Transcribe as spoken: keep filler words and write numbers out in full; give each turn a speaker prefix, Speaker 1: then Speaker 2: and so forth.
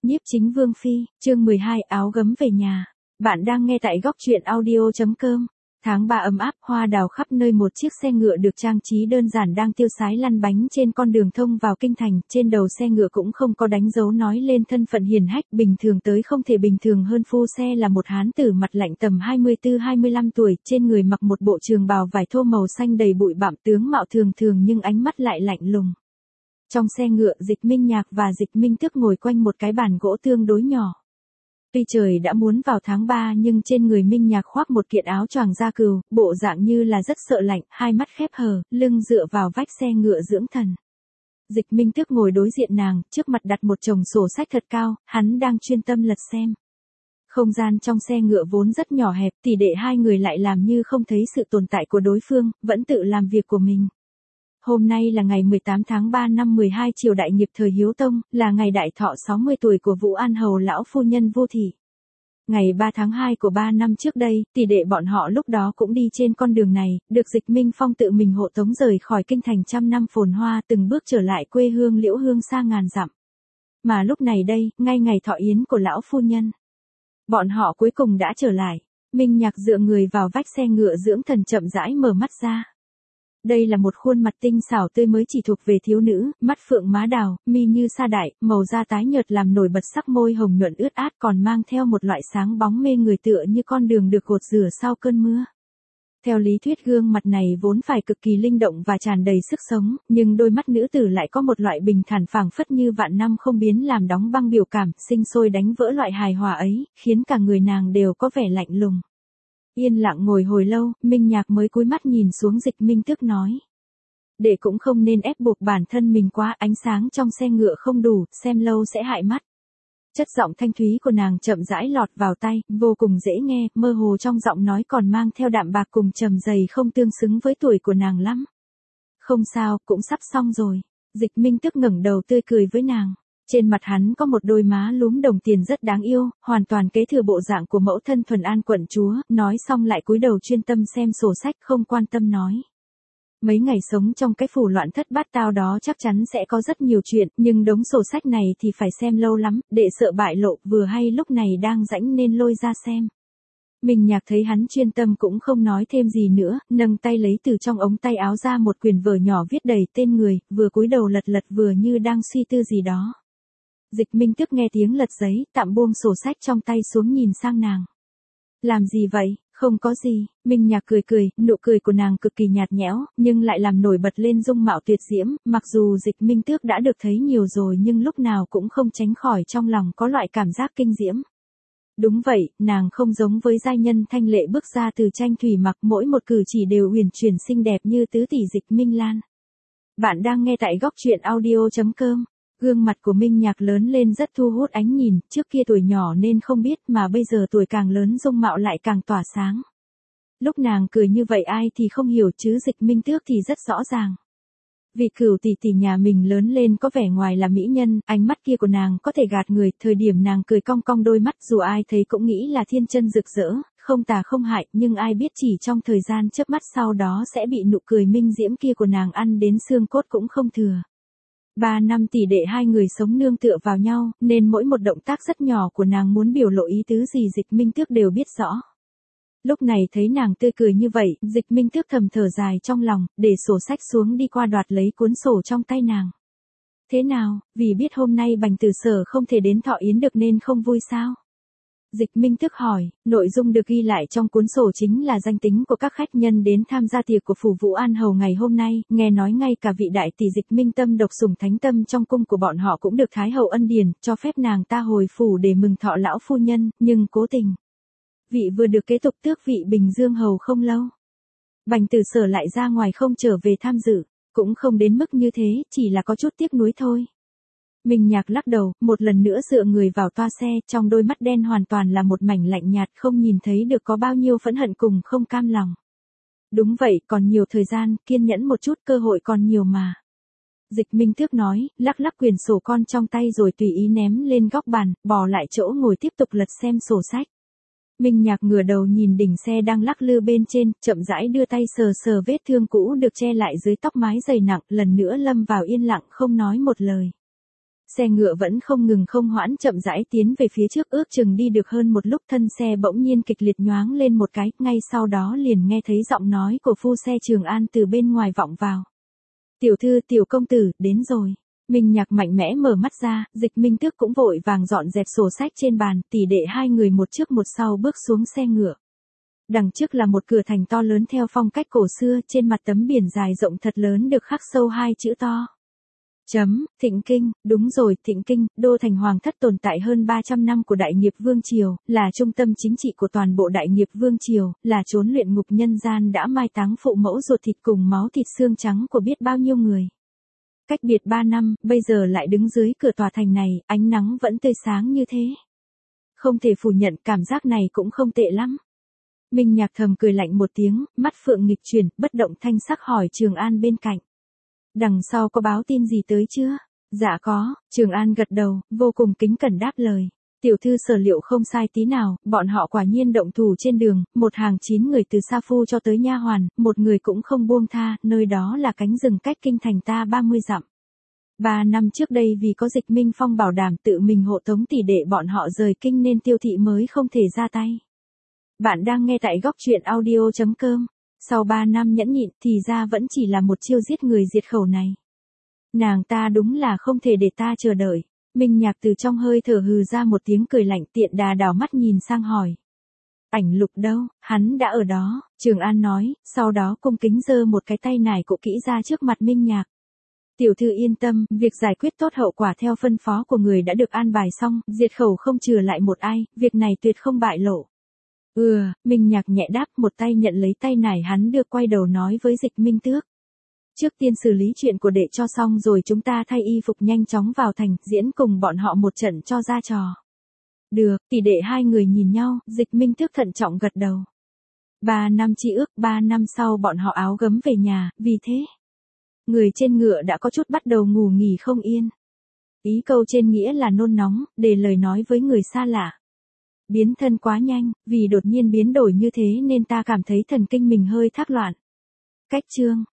Speaker 1: Nhiếp chính vương phi, chương mười hai áo gấm về nhà. Bạn đang nghe tại góc truyện audio chấm com. Tháng ba ấm áp, hoa đào khắp nơi, một chiếc xe ngựa được trang trí đơn giản đang tiêu sái lăn bánh trên con đường thông vào kinh thành. Trên đầu xe ngựa cũng không có đánh dấu nói lên thân phận hiền hách, bình thường tới không thể bình thường hơn. Phu xe là một hán tử mặt lạnh tầm hai mươi tư hai mươi lăm tuổi, trên người mặc một bộ trường bào vải thô màu xanh đầy bụi bặm, tướng mạo thường thường nhưng ánh mắt lại lạnh lùng. Trong xe ngựa, Dịch Minh Nhạc và Dịch Minh Tước ngồi quanh một cái bàn gỗ tương đối nhỏ. Tuy trời đã muốn vào tháng ba nhưng trên người Minh Nhạc khoác một kiện áo choàng da cừu, bộ dạng như là rất sợ lạnh, hai mắt khép hờ, lưng dựa vào vách xe ngựa dưỡng thần. Dịch Minh Tước ngồi đối diện nàng, trước mặt đặt một chồng sổ sách thật cao, hắn đang chuyên tâm lật xem. Không gian trong xe ngựa vốn rất nhỏ hẹp, tỷ đệ hai người lại làm như không thấy sự tồn tại của đối phương, vẫn tự làm việc của mình. Hôm nay là ngày mười tám tháng ba năm mười hai triều đại nghiệp thời Hiếu Tông, là ngày đại thọ sáu mươi tuổi của Vũ An Hầu lão phu nhân Vu Thị. Ngày ba tháng hai của ba năm trước đây, tỷ đệ bọn họ lúc đó cũng đi trên con đường này, được Dịch Minh Phong tự mình hộ tống rời khỏi kinh thành trăm năm phồn hoa, từng bước trở lại quê hương Liễu Hương xa ngàn dặm. Mà lúc này đây, ngay ngày thọ yến của lão phu nhân, bọn họ cuối cùng đã trở lại. Minh Nhạc dựa người vào vách xe ngựa dưỡng thần chậm rãi mở mắt ra. Đây là một khuôn mặt tinh xảo tươi mới chỉ thuộc về thiếu nữ, mắt phượng má đào, mi như sa đại, màu da tái nhợt làm nổi bật sắc môi hồng nhuận ướt át, còn mang theo một loại sáng bóng mê người tựa như con đường được gột rửa sau cơn mưa. Theo lý thuyết gương mặt này vốn phải cực kỳ linh động và tràn đầy sức sống, nhưng đôi mắt nữ tử lại có một loại bình thản phảng phất như vạn năm không biến làm đóng băng biểu cảm, sinh sôi đánh vỡ loại hài hòa ấy, khiến cả người nàng đều có vẻ lạnh lùng. Yên lặng ngồi hồi lâu, Minh Nhạc mới cúi mắt nhìn xuống Dịch Minh Tước nói. Để cũng không nên ép buộc bản thân mình quá, ánh sáng trong xe ngựa không đủ, xem lâu sẽ hại mắt. Chất giọng thanh thúy của nàng chậm rãi lọt vào tai, vô cùng dễ nghe, mơ hồ trong giọng nói còn mang theo đạm bạc cùng trầm dày không tương xứng với tuổi của nàng lắm. Không sao, cũng sắp xong rồi. Dịch Minh Tước ngẩng đầu tươi cười với nàng. Trên mặt hắn có một đôi má lúm đồng tiền rất đáng yêu, hoàn toàn kế thừa bộ dạng của mẫu thân thuần an quận chúa, nói xong lại cúi đầu chuyên tâm xem sổ sách, không quan tâm nói. Mấy ngày sống trong cái phủ loạn thất bát tao đó chắc chắn sẽ có rất nhiều chuyện, nhưng đống sổ sách này thì phải xem lâu lắm, để sợ bại lộ, vừa hay lúc này đang rãnh nên lôi ra xem. Minh Nhạc thấy hắn chuyên tâm cũng không nói thêm gì nữa, nâng tay lấy từ trong ống tay áo ra một quyển vở nhỏ viết đầy tên người, vừa cúi đầu lật lật vừa như đang suy tư gì đó. Dịch Minh Tước nghe tiếng lật giấy, tạm buông sổ sách trong tay xuống nhìn sang nàng. Làm gì vậy? Không có gì. Minh Nhạc cười cười, nụ cười của nàng cực kỳ nhạt nhẽo, nhưng lại làm nổi bật lên dung mạo tuyệt diễm, mặc dù Dịch Minh Tước đã được thấy nhiều rồi nhưng lúc nào cũng không tránh khỏi trong lòng có loại cảm giác kinh diễm. Đúng vậy, nàng không giống với giai nhân thanh lệ bước ra từ tranh thủy mặc, mỗi một cử chỉ đều huyền chuyển xinh đẹp như tứ tỷ Dịch Minh Lan. Bạn đang nghe tại góc truyện audio chấm com. Gương mặt của Minh Nhạc lớn lên rất thu hút ánh nhìn, trước kia tuổi nhỏ nên không biết mà bây giờ tuổi càng lớn dung mạo lại càng tỏa sáng. Lúc nàng cười như vậy ai thì không hiểu chứ Dịch Minh Tước thì rất rõ ràng. Vì Cửu tỷ tỷ nhà mình lớn lên có vẻ ngoài là mỹ nhân, ánh mắt kia của nàng có thể gạt người, thời điểm nàng cười cong cong đôi mắt dù ai thấy cũng nghĩ là thiên chân rực rỡ, không tà không hại, nhưng ai biết chỉ trong thời gian chớp mắt sau đó sẽ bị nụ cười minh diễm kia của nàng ăn đến xương cốt cũng không thừa. Ba năm tỷ đệ hai người sống nương tựa vào nhau, nên mỗi một động tác rất nhỏ của nàng muốn biểu lộ ý tứ gì Dịch Minh Tước đều biết rõ. Lúc này thấy nàng tươi cười như vậy, Dịch Minh Tước thầm thở dài trong lòng, để sổ sách xuống đi qua đoạt lấy cuốn sổ trong tay nàng. Thế nào, vì biết hôm nay Bành Tử Sở không thể đến thọ yến được nên không vui sao? Dịch Minh Tước hỏi, nội dung được ghi lại trong cuốn sổ chính là danh tính của các khách nhân đến tham gia tiệc của phủ Vũ An Hầu ngày hôm nay, nghe nói ngay cả vị đại tỷ Dịch Minh Tâm độc sủng thánh tâm trong cung của bọn họ cũng được Thái Hậu ân điển, cho phép nàng ta hồi phủ để mừng thọ lão phu nhân, nhưng cố tình. Vị vừa được kế tục tước vị Bình Dương Hầu không lâu. Bành Tử Sở lại ra ngoài không trở về tham dự, cũng không đến mức như thế, chỉ là có chút tiếc nuối thôi. Minh Nhạc lắc đầu, một lần nữa dựa người vào toa xe, trong đôi mắt đen hoàn toàn là một mảnh lạnh nhạt, không nhìn thấy được có bao nhiêu phẫn hận cùng không cam lòng. Đúng vậy, còn nhiều thời gian, kiên nhẫn một chút, cơ hội còn nhiều mà. Dịch Minh Tước nói, lắc lắc quyển sổ con trong tay rồi tùy ý ném lên góc bàn, bỏ lại chỗ ngồi tiếp tục lật xem sổ sách. Minh Nhạc ngửa đầu nhìn đỉnh xe đang lắc lư bên trên, chậm rãi đưa tay sờ sờ vết thương cũ được che lại dưới tóc mái dày nặng, lần nữa lâm vào yên lặng không nói một lời. Xe ngựa vẫn không ngừng không hoãn chậm rãi tiến về phía trước, ước chừng đi được hơn một lúc thân xe bỗng nhiên kịch liệt nhoáng lên một cái, ngay sau đó liền nghe thấy giọng nói của phu xe Trường An từ bên ngoài vọng vào. Tiểu thư, tiểu công tử, đến rồi. Minh Nhạc mạnh mẽ mở mắt ra, Dịch Minh Tước cũng vội vàng dọn dẹp sổ sách trên bàn, tỷ đệ hai người một trước một sau bước xuống xe ngựa. Đằng trước là một cửa thành to lớn theo phong cách cổ xưa, trên mặt tấm biển dài rộng thật lớn được khắc sâu hai chữ to. Chấm, Thịnh Kinh, đúng rồi, Thịnh Kinh, đô thành hoàng thất tồn tại hơn ba trăm năm của Đại Nghiệp Vương Triều, là trung tâm chính trị của toàn bộ Đại Nghiệp Vương Triều, là chốn luyện ngục nhân gian đã mai táng phụ mẫu ruột thịt cùng máu thịt xương trắng của biết bao nhiêu người. Cách biệt ba năm, bây giờ lại đứng dưới cửa tòa thành này, ánh nắng vẫn tươi sáng như thế. Không thể phủ nhận cảm giác này cũng không tệ lắm. Minh Nhạc thầm cười lạnh một tiếng, mắt phượng nghịch chuyển, bất động thanh sắc hỏi Trường An bên cạnh. Đằng sau có báo tin gì tới chưa? Dạ có, Trường An gật đầu, vô cùng kính cẩn đáp lời. Tiểu thư sở liệu không sai tí nào, bọn họ quả nhiên động thủ trên đường, một hàng chín người từ Sa Phu cho tới nha hoàn, một người cũng không buông tha, nơi đó là cánh rừng cách kinh thành ta ba mươi dặm. Ba năm trước đây vì có Dịch Minh Phong bảo đảm tự mình hộ tống tỷ đệ bọn họ rời kinh nên Tiêu thị mới không thể ra tay. Bạn đang nghe tại góc truyện audio chấm com. Sau ba năm nhẫn nhịn thì ra vẫn chỉ là một chiêu giết người diệt khẩu này. Nàng ta đúng là không thể để ta chờ đợi. Minh Nhạc từ trong hơi thở hừ ra một tiếng cười lạnh, tiện đà đảo mắt nhìn sang hỏi. Ảnh Lục đâu, hắn đã ở đó, Trường An nói, sau đó cung kính giơ một cái tay nải cụ kỹ ra trước mặt Minh Nhạc. Tiểu thư yên tâm, việc giải quyết tốt hậu quả theo phân phó của người đã được an bài xong, diệt khẩu không chừa lại một ai, việc này tuyệt không bại lộ. Ừ, Minh Nhạc nhẹ đáp, một tay nhận lấy tay nải hắn đưa, quay đầu nói với Dịch Minh Tước. Trước tiên xử lý chuyện của đệ cho xong rồi chúng ta thay y phục nhanh chóng vào thành, diễn cùng bọn họ một trận cho ra trò. Được, tỷ đệ hai người nhìn nhau, Dịch Minh Tước thận trọng gật đầu. Ba năm chi ước, ba năm sau bọn họ áo gấm về nhà, vì thế. Người trên ngựa đã có chút bắt đầu ngủ nghỉ không yên. Ý câu trên nghĩa là nôn nóng, để lời nói với người xa lạ. Biến thân quá nhanh, vì đột nhiên biến đổi như thế nên ta cảm thấy thần kinh mình hơi thác loạn. Cách chương.